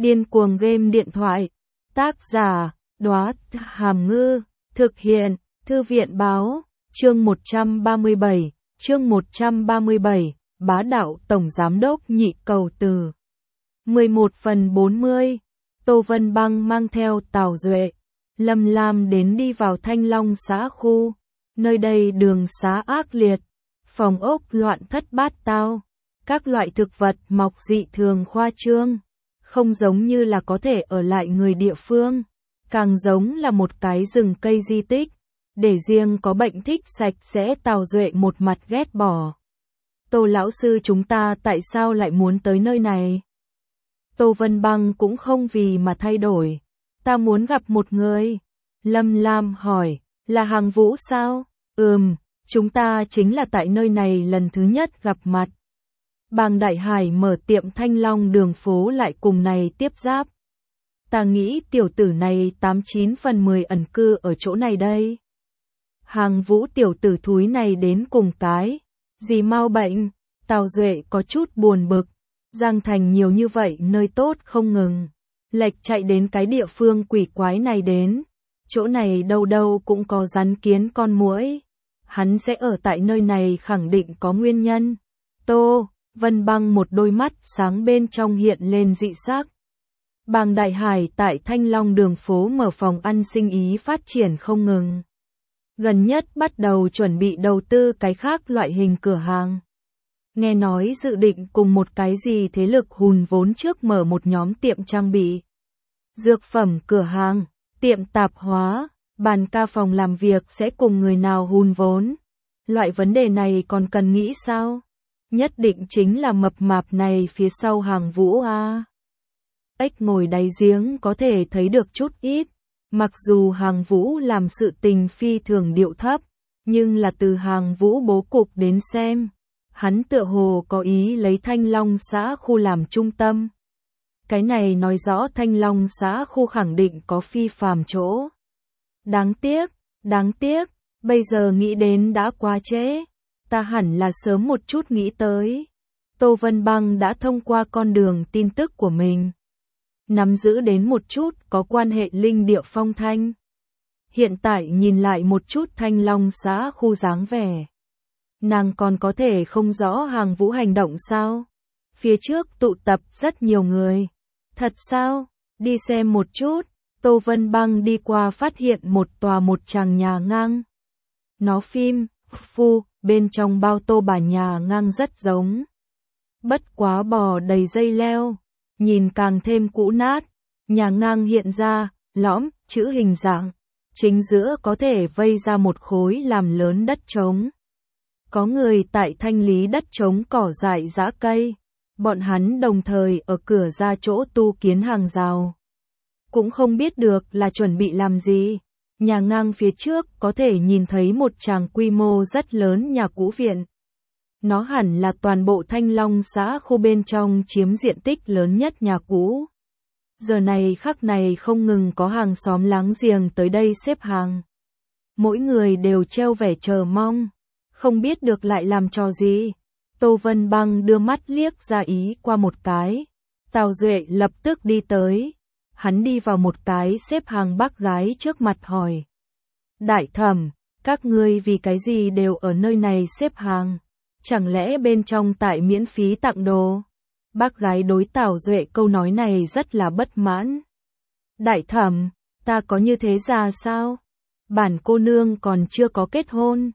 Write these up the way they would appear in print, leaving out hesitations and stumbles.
Điên cuồng game điện thoại. Tác giả, Đóa Hàm Ngư. Thực hiện, Thư viện báo. Chương 137, Bá đạo Tổng Giám đốc Nhị Cầu Từ. 11/40. Tô Vân Băng mang theo Tào Duệ, Lâm Lam đến đi vào Thanh Long xã khu. Nơi đây đường xá ác liệt, phòng ốc loạn thất bát tao, các loại thực vật mọc dị thường khoa trương, không giống như là có thể ở lại người địa phương, càng giống là một cái rừng cây di tích, để riêng có bệnh thích sạch sẽ. Tào Duệ một mặt ghét bỏ. Tô lão sư, chúng ta tại sao lại muốn tới nơi này? Tô Vân Băng cũng không vì mà thay đổi. Ta muốn gặp một người. Lâm Lam hỏi, là Hàng Vũ sao? Chúng ta chính là tại nơi này lần thứ nhất gặp mặt. Bàng Đại Hải mở tiệm Thanh Long đường phố lại cùng này tiếp giáp. Ta nghĩ tiểu tử này 89/10 ẩn cư ở chỗ này đây. Hàng Vũ tiểu tử thúi này đến cùng cái gì mau bệnh? Tào Duệ có chút buồn bực. Giang Thành nhiều như vậy nơi tốt không ngừng, lệch chạy đến cái địa phương quỷ quái này đến. Chỗ này đâu đâu cũng có rắn kiến con muỗi. Hắn sẽ ở tại nơi này khẳng định có nguyên nhân. Tô Vân Băng một đôi mắt sáng bên trong hiện lên dị sắc. Bàng Đại Hải tại Thanh Long đường phố mở phòng ăn, sinh ý phát triển không ngừng. Gần nhất bắt đầu chuẩn bị đầu tư cái khác loại hình cửa hàng. Nghe nói dự định cùng một cái gì thế lực hùn vốn trước mở một nhóm tiệm trang bị, dược phẩm cửa hàng, tiệm tạp hóa, bàn ca phòng làm việc sẽ cùng người nào hùn vốn. Loại vấn đề này còn cần nghĩ sao? Nhất định chính là mập mạp này phía sau Hàng Vũ a. Ếch ngồi đáy giếng có thể thấy được chút ít. Mặc dù Hàng Vũ làm sự tình phi thường điệu thấp, nhưng là từ Hàng Vũ bố cục đến xem, hắn tựa hồ có ý lấy Thanh Long xã khu làm trung tâm. Cái này nói rõ Thanh Long xã khu khẳng định có phi phàm chỗ. Đáng tiếc, bây giờ nghĩ đến đã quá trễ. Ta hẳn là sớm một chút nghĩ tới. Tô Vân Băng đã thông qua con đường tin tức của mình nắm giữ đến một chút có quan hệ linh địa phong thanh. Hiện tại nhìn lại một chút Thanh Long xã khu dáng vẻ, nàng còn có thể không rõ Hàng Vũ hành động sao? Phía trước tụ tập rất nhiều người. Thật sao? Đi xem một chút. Tô Vân Băng đi qua phát hiện một tràng nhà ngang. Nó phim, bên trong bao tô bà nhà ngang rất giống. Bất quá bò đầy dây leo, nhìn càng thêm cũ nát. Nhà ngang hiện ra, lõm, chữ hình dạng. Chính giữa có thể vây ra một khối làm lớn đất trống. Có người tại thanh lý đất trống cỏ dại giã cây. Bọn hắn đồng thời ở cửa ra chỗ tu kiến hàng rào. Cũng không biết được là chuẩn bị làm gì. Nhà ngang phía trước có thể nhìn thấy một tràng quy mô rất lớn nhà cũ viện. Nó hẳn là toàn bộ Thanh Long xã khu bên trong chiếm diện tích lớn nhất nhà cũ. Giờ này khắc này không ngừng có hàng xóm láng giềng tới đây xếp hàng. Mỗi người đều treo vẻ chờ mong, không biết được lại làm trò gì. Tô Vân Băng đưa mắt liếc ra ý qua một cái. Tào Duệ lập tức đi tới. Hắn đi vào một cái xếp hàng bác gái trước mặt hỏi. Đại thẩm, các ngươi vì cái gì đều ở nơi này xếp hàng? Chẳng lẽ bên trong tại miễn phí tặng đồ? Bác gái đối Tào Duệ câu nói này rất là bất mãn. Đại thẩm, ta có như thế già sao? Bản cô nương còn chưa có kết hôn.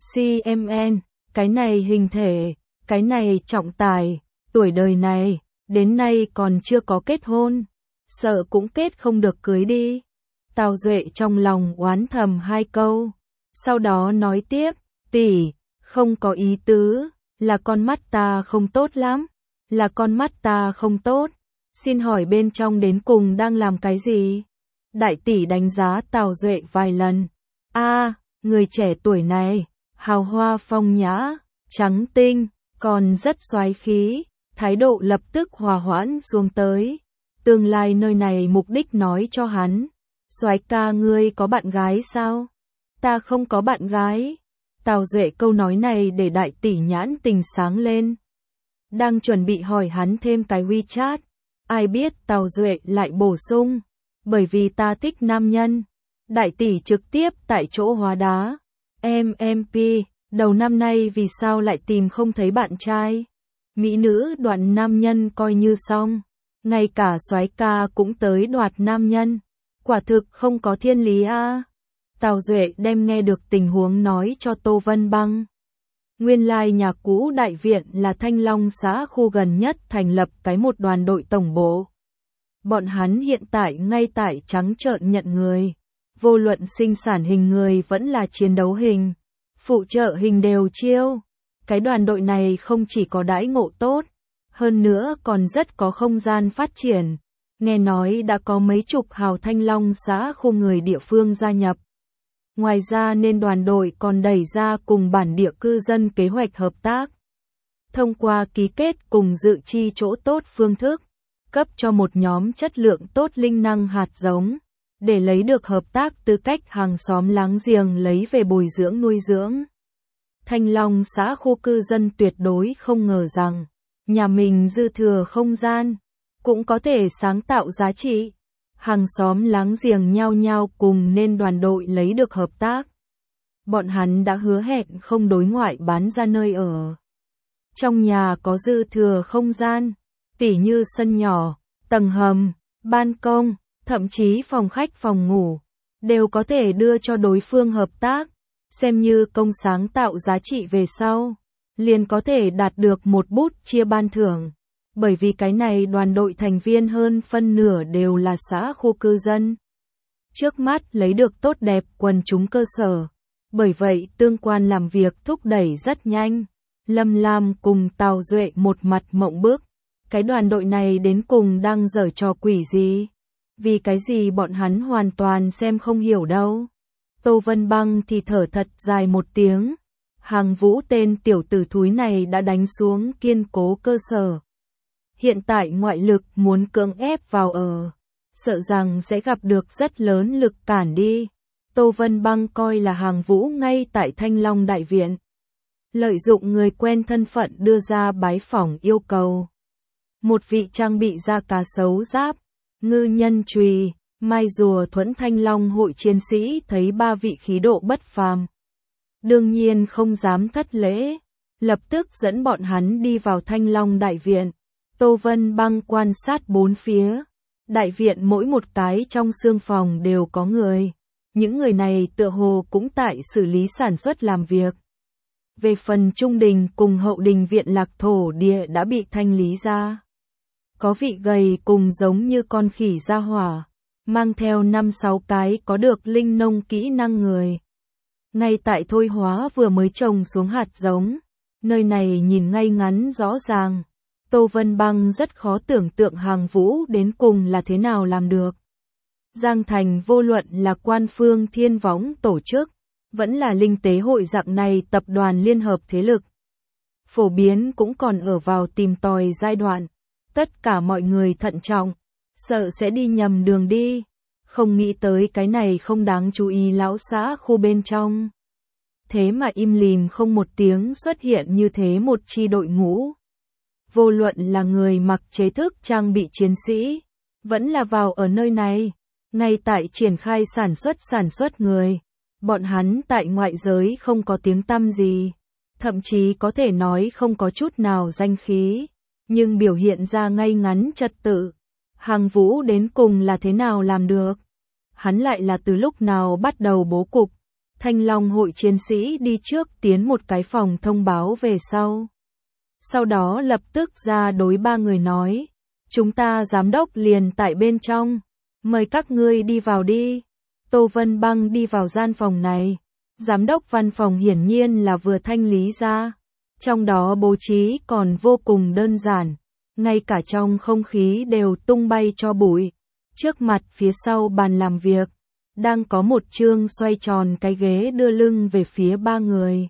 CMN, cái này hình thể, cái này trọng tài, tuổi đời này, đến nay còn chưa có kết hôn. Sợ cũng kết không được cưới đi. Tào Duệ trong lòng oán thầm hai câu. Sau đó nói tiếp, tỷ, không có ý tứ, là con mắt ta không tốt lắm. Là con mắt ta không tốt. Xin hỏi bên trong đến cùng đang làm cái gì? Đại tỷ đánh giá Tào Duệ vài lần. Người trẻ tuổi này, hào hoa phong nhã, trắng tinh, còn rất soái khí, thái độ lập tức hòa hoãn xuống tới. Tương lai nơi này mục đích nói cho hắn. Soái ca, ngươi có bạn gái sao? Ta không có bạn gái. Tào Duệ câu nói này để đại tỷ nhãn tình sáng lên. Đang chuẩn bị hỏi hắn thêm cái WeChat. Ai biết Tào Duệ lại bổ sung, bởi vì ta thích nam nhân. Đại tỷ trực tiếp tại chỗ hóa đá. MMP, đầu năm nay vì sao lại tìm không thấy bạn trai? Mỹ nữ đoạt nam nhân coi như xong. Ngay cả soái ca cũng tới đoạt nam nhân. Quả thực không có thiên lý a. Tào Duệ đem nghe được tình huống nói cho Tô Vân Băng. Nguyên lai nhà cũ đại viện là Thanh Long xã khu gần nhất thành lập cái một đoàn đội tổng bộ. Bọn hắn hiện tại ngay tại trắng trợn nhận người. Vô luận sinh sản hình người vẫn là chiến đấu hình. Phụ trợ hình đều chiêu. Cái đoàn đội này không chỉ có đãi ngộ tốt, hơn nữa còn rất có không gian phát triển. Nghe nói đã có mấy chục hào Thanh Long xã khu người địa phương gia nhập. Ngoài ra nên đoàn đội còn đẩy ra cùng bản địa cư dân kế hoạch hợp tác. Thông qua ký kết cùng dự chi chỗ tốt phương thức, cấp cho một nhóm chất lượng tốt linh năng hạt giống, để lấy được hợp tác tư cách hàng xóm láng giềng lấy về bồi dưỡng nuôi dưỡng. Thanh Long xã khu cư dân tuyệt đối không ngờ rằng, nhà mình dư thừa không gian, cũng có thể sáng tạo giá trị. Hàng xóm láng giềng nhao nhao cùng nên đoàn đội lấy được hợp tác. Bọn hắn đã hứa hẹn không đối ngoại bán ra nơi ở. Trong nhà có dư thừa không gian, tỉ như sân nhỏ, tầng hầm, ban công, thậm chí phòng khách phòng ngủ, đều có thể đưa cho đối phương hợp tác, xem như công sáng tạo giá trị về sau, liền có thể đạt được một bút chia ban thưởng. Bởi vì cái này đoàn đội thành viên hơn phân nửa đều là xã khu cư dân. Trước mắt lấy được tốt đẹp quần chúng cơ sở. Bởi vậy tương quan làm việc thúc đẩy rất nhanh. Lâm Lam cùng Tào Duệ một mặt mộng bức. Cái đoàn đội này đến cùng đang giở trò quỷ gì? Vì cái gì bọn hắn hoàn toàn xem không hiểu đâu. Tô Vân Băng thì thở thật dài một tiếng. Hàng Vũ tên tiểu tử thúi này đã đánh xuống kiên cố cơ sở. Hiện tại ngoại lực muốn cưỡng ép vào ở, sợ rằng sẽ gặp được rất lớn lực cản đi. Tô Vân Băng coi là Hàng Vũ ngay tại Thanh Long Đại Viện. Lợi dụng người quen thân phận đưa ra bái phỏng yêu cầu. Một vị trang bị da cá sấu giáp, ngư nhân chùy, mai rùa thuẫn Thanh Long hội chiến sĩ thấy ba vị khí độ bất phàm. Đương nhiên không dám thất lễ, lập tức dẫn bọn hắn đi vào Thanh Long Đại Viện. Tô Vân Băng quan sát bốn phía. Đại viện mỗi một cái trong xương phòng đều có người. Những người này tựa hồ cũng tại xử lý sản xuất làm việc. Về phần trung đình cùng hậu đình viện lạc thổ địa đã bị thanh lý ra. Có vị gầy cùng giống như con khỉ ra hỏa, mang theo 5-6 cái có được linh nông kỹ năng người. Ngay tại thôi hóa vừa mới trồng xuống hạt giống, nơi này nhìn ngay ngắn rõ ràng. Tô Vân Băng rất khó tưởng tượng Hàng Vũ đến cùng là thế nào làm được. Giang Thành vô luận là Quan Phương Thiên Võng tổ chức, vẫn là Linh Tế Hội dạng này tập đoàn liên hợp thế lực. Phổ biến cũng còn ở vào tìm tòi giai đoạn. Tất cả mọi người thận trọng, sợ sẽ đi nhầm đường đi. Không nghĩ tới cái này không đáng chú ý lão xã khu bên trong. Thế mà im lìm không một tiếng xuất hiện như thế một chi đội ngũ. Vô luận là người mặc chế thức trang bị chiến sĩ, vẫn là vào ở nơi này, ngay tại triển khai sản xuất người. Bọn hắn tại ngoại giới không có tiếng tăm gì, thậm chí có thể nói không có chút nào danh khí, nhưng biểu hiện ra ngay ngắn trật tự. Hàng Vũ đến cùng là thế nào làm được? Hắn lại là từ lúc nào bắt đầu bố cục? Thanh Long hội chiến sĩ đi trước tiến một cái phòng thông báo về sau. Sau đó lập tức ra đối ba người nói, chúng ta giám đốc liền tại bên trong, mời các ngươi đi vào đi. Tô Vân Băng đi vào gian phòng này, giám đốc văn phòng hiển nhiên là vừa thanh lý ra, trong đó bố trí còn vô cùng đơn giản, ngay cả trong không khí đều tung bay cho bụi. Trước mặt phía sau bàn làm việc, đang có một chương xoay tròn cái ghế đưa lưng về phía ba người.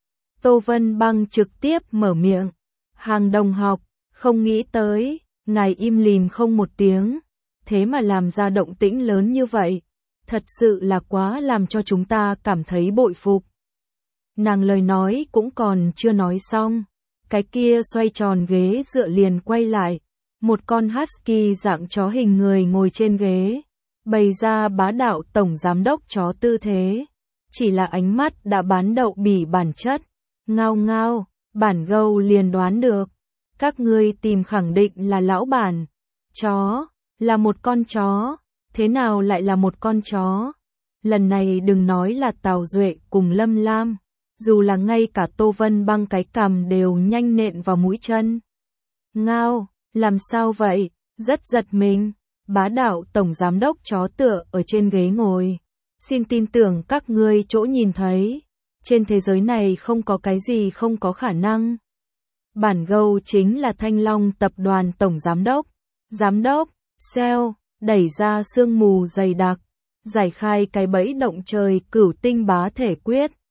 Tô Vân Băng trực tiếp mở miệng. Hàng đồng học, không nghĩ tới, ngài im lìm không một tiếng, thế mà làm ra động tĩnh lớn như vậy, thật sự là quá làm cho chúng ta cảm thấy bội phục. Nàng lời nói cũng còn chưa nói xong, cái kia xoay tròn ghế dựa liền quay lại, Một con husky dạng chó hình người ngồi trên ghế, bày ra bá đạo tổng giám đốc chó tư thế. Chỉ là ánh mắt đã bán đậu bỉ bản chất. Ngao ngao, bản gâu liền đoán được. Các ngươi tìm khẳng định là lão bản. Chó, là một con chó. Thế nào lại là một con chó? Lần này đừng nói là Tào Duệ cùng Lâm Lam. Dù là ngay cả Tô Vân Băng cái cằm đều nhanh nện vào mũi chân. Ngao, làm sao vậy? Rất giật mình. Bá đạo tổng giám đốc chó tựa ở trên ghế ngồi. Xin tin tưởng các ngươi chỗ nhìn thấy. Trên thế giới này không có cái gì không có khả năng. Bản gâu chính là Thanh Long tập đoàn tổng giám đốc. Giám đốc, sale, đẩy ra sương mù dày đặc. Giải khai cái bẫy động trời cửu tinh bá thể quyết.